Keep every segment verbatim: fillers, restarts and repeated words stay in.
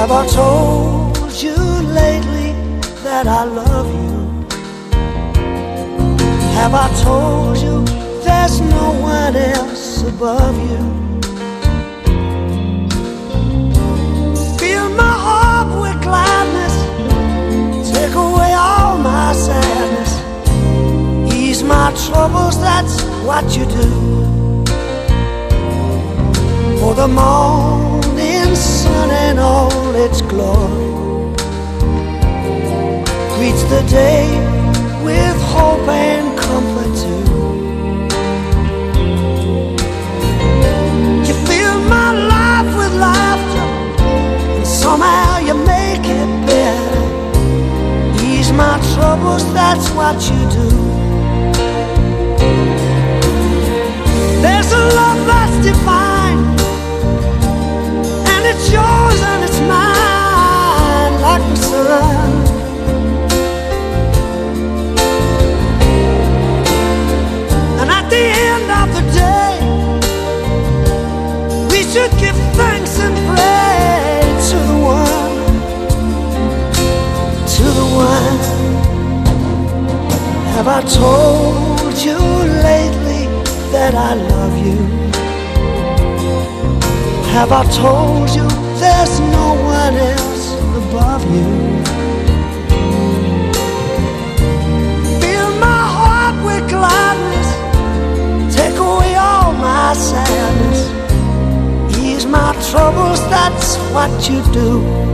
Have I told you lately that I love you? Have I told you there's no one else above you? Fill my heart with gladness, take away all my sadness, ease my troubles, that's what you do. For the morning sun and all its glory greets the day with hope and comfort too. You fill my life with laughter, and somehow you make it better. Ease my troubles, that's what you do. There's a love that's divine, and it's yours and it's mine, like the sun. And at the end of the day, we should give thanks and pray to the one, to the one. Have I told you lately that I love you? Have I told you there's no one else above you? Fill my heart with gladness, take away all my sadness, ease my troubles, that's what you do.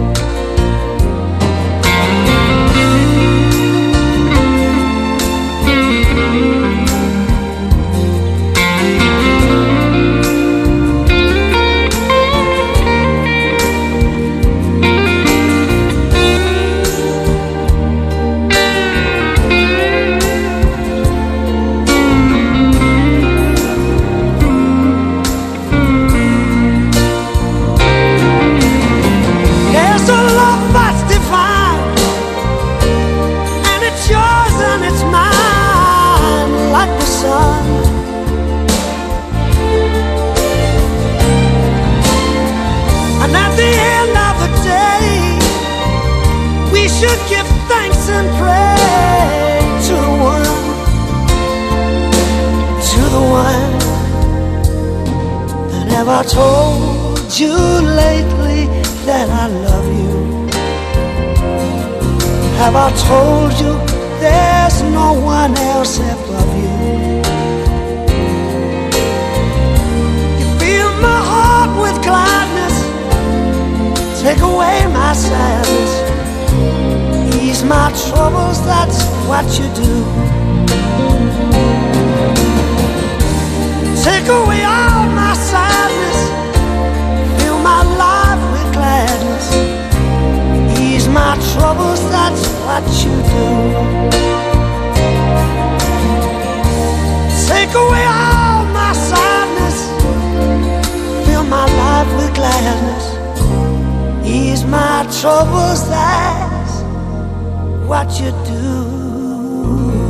Should give thanks and pray to the one, to the one. And have I told you lately that I love you? Have I told you there's no one else above you? You fill my heart with gladness, take away my sadness, ease my troubles, that's what you do. Take away all my sadness, fill my life with gladness, ease my troubles, that's what you do. Take away all my sadness, fill my life with gladness, ease my troubles, that's what you do.